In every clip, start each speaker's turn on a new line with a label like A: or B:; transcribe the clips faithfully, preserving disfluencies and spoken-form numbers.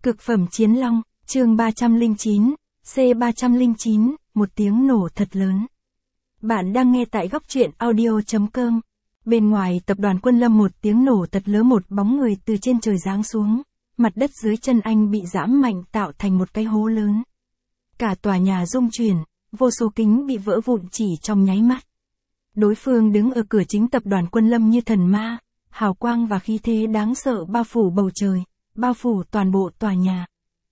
A: Cực phẩm chiến long, chương ba trăm lẻ chín, C ba trăm lẻ chín, một tiếng nổ thật lớn. Bạn đang nghe tại góc truyện audio chấm com. Bên ngoài tập đoàn Quân Lâm một tiếng nổ thật lớn, một bóng người từ trên trời giáng xuống. Mặt đất dưới chân anh bị giẫm mạnh tạo thành một cái hố lớn. Cả tòa nhà rung chuyển, vô số kính bị vỡ vụn chỉ trong nháy mắt. Đối phương đứng ở cửa chính tập đoàn Quân Lâm như thần ma, hào quang và khí thế đáng sợ bao phủ bầu trời, bao phủ toàn bộ tòa nhà.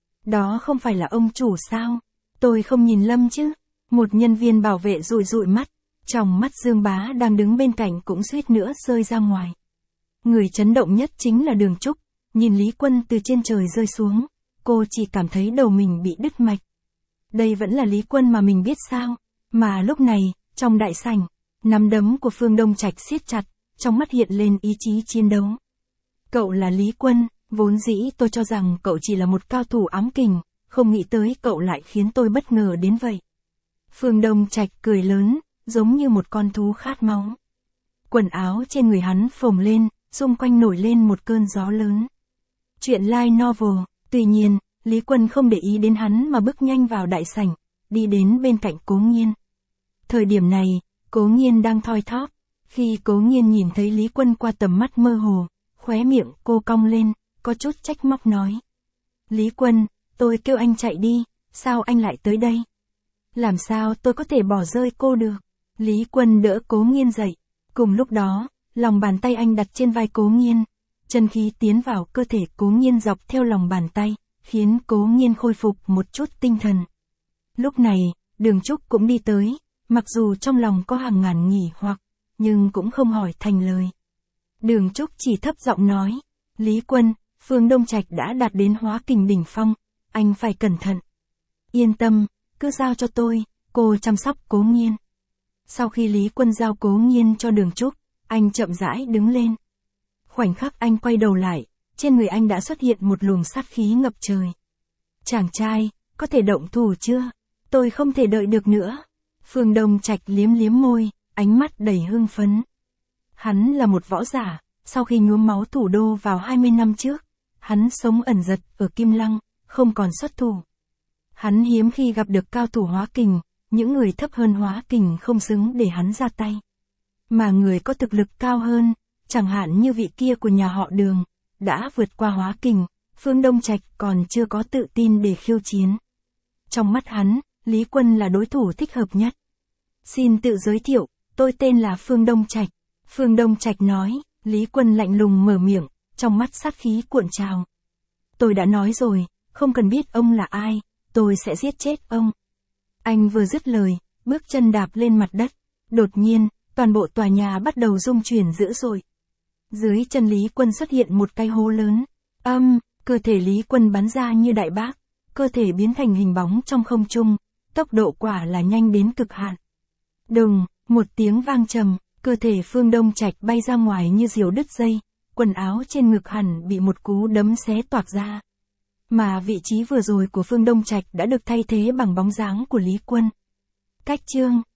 A: Đó không phải là ông chủ sao? Tôi không nhìn Lâm chứ? Một nhân viên bảo vệ dụi dụi mắt, trong mắt Dương Bá đang đứng bên cạnh cũng suýt nữa rơi ra ngoài. Người chấn động nhất chính là Đường Trúc, nhìn Lý Quân từ trên trời rơi xuống, cô chỉ cảm thấy đầu mình bị đứt mạch. Đây vẫn là Lý Quân mà mình biết sao? Mà lúc này, trong đại sảnh, nắm đấm của Phương Đông Trạch siết chặt, trong mắt hiện lên ý chí chiến đấu. Cậu là Lý Quân, vốn dĩ tôi cho rằng cậu chỉ là một cao thủ ám kình, không nghĩ tới cậu lại khiến tôi bất ngờ đến vậy. Phương Đông Trạch cười lớn, giống như một con thú khát máu. Quần áo trên người hắn phồng lên, xung quanh nổi lên một cơn gió lớn. Chuyện light novel, tuy nhiên, Lý Quân không để ý đến hắn mà bước nhanh vào đại sảnh, đi đến bên cạnh Cố Nghiên. Thời điểm này, Cố Nghiên đang thoi thóp, khi Cố Nghiên nhìn thấy Lý Quân qua tầm mắt mơ hồ, khóe miệng cô cong lên, có chút trách móc nói. Lý Quân, tôi kêu anh chạy đi, sao anh lại tới đây? Làm sao tôi có thể bỏ rơi cô được? Lý Quân đỡ Cố Nghiên dậy, cùng lúc đó, lòng bàn tay anh đặt trên vai Cố Nghiên, chân khí tiến vào cơ thể Cố Nghiên dọc theo lòng bàn tay, khiến Cố Nghiên khôi phục một chút tinh thần. Lúc này, Đường Trúc cũng đi tới, mặc dù trong lòng có hàng ngàn nghỉ hoặc, nhưng cũng không hỏi thành lời. Đường Trúc chỉ thấp giọng nói, Lý Quân, Phương Đông Trạch đã đạt đến hóa kình đỉnh phong, anh phải cẩn thận. Yên tâm, cứ giao cho tôi, cô chăm sóc Cố Nghiên. Sau khi Lý Quân giao Cố Nghiên cho Đường Trúc, anh chậm rãi đứng lên. Khoảnh khắc anh quay đầu lại, trên người anh đã xuất hiện một luồng sát khí ngập trời. Chàng trai, có thể động thủ chưa? Tôi không thể đợi được nữa. Phương Đông Trạch liếm liếm môi, ánh mắt đầy hưng phấn. Hắn là một võ giả, sau khi nhuốm máu thủ đô vào hai mươi năm trước, hắn sống ẩn giật ở Kim Lăng, không còn xuất thủ. Hắn hiếm khi gặp được cao thủ hóa kình, những người thấp hơn hóa kình không xứng để hắn ra tay. Mà người có thực lực cao hơn, chẳng hạn như vị kia của nhà họ Đường, đã vượt qua hóa kình, Phương Đông Trạch còn chưa có tự tin để khiêu chiến. Trong mắt hắn, Lý Quân là đối thủ thích hợp nhất. Xin tự giới thiệu, tôi tên là Phương Đông Trạch. Phương Đông Trạch nói, Lý Quân lạnh lùng mở miệng, trong mắt sát khí cuộn trào. Tôi đã nói rồi, không cần biết ông là ai, tôi sẽ giết chết ông. Anh vừa dứt lời, bước chân đạp lên mặt đất. Đột nhiên, toàn bộ tòa nhà bắt đầu rung chuyển dữ dội. Dưới chân Lý Quân xuất hiện một cái hố lớn. Âm, cơ thể Lý Quân bắn ra như đại bác, cơ thể biến thành hình bóng trong không trung, tốc độ quả là nhanh đến cực hạn. Đùng, một tiếng vang trầm, cơ thể Phương Đông Trạch bay ra ngoài như diều đứt dây, quần áo trên ngực hẳn bị một cú đấm xé toạc ra. Mà vị trí vừa rồi của Phương Đông Trạch đã được thay thế bằng bóng dáng của Lý Quân. Cách chương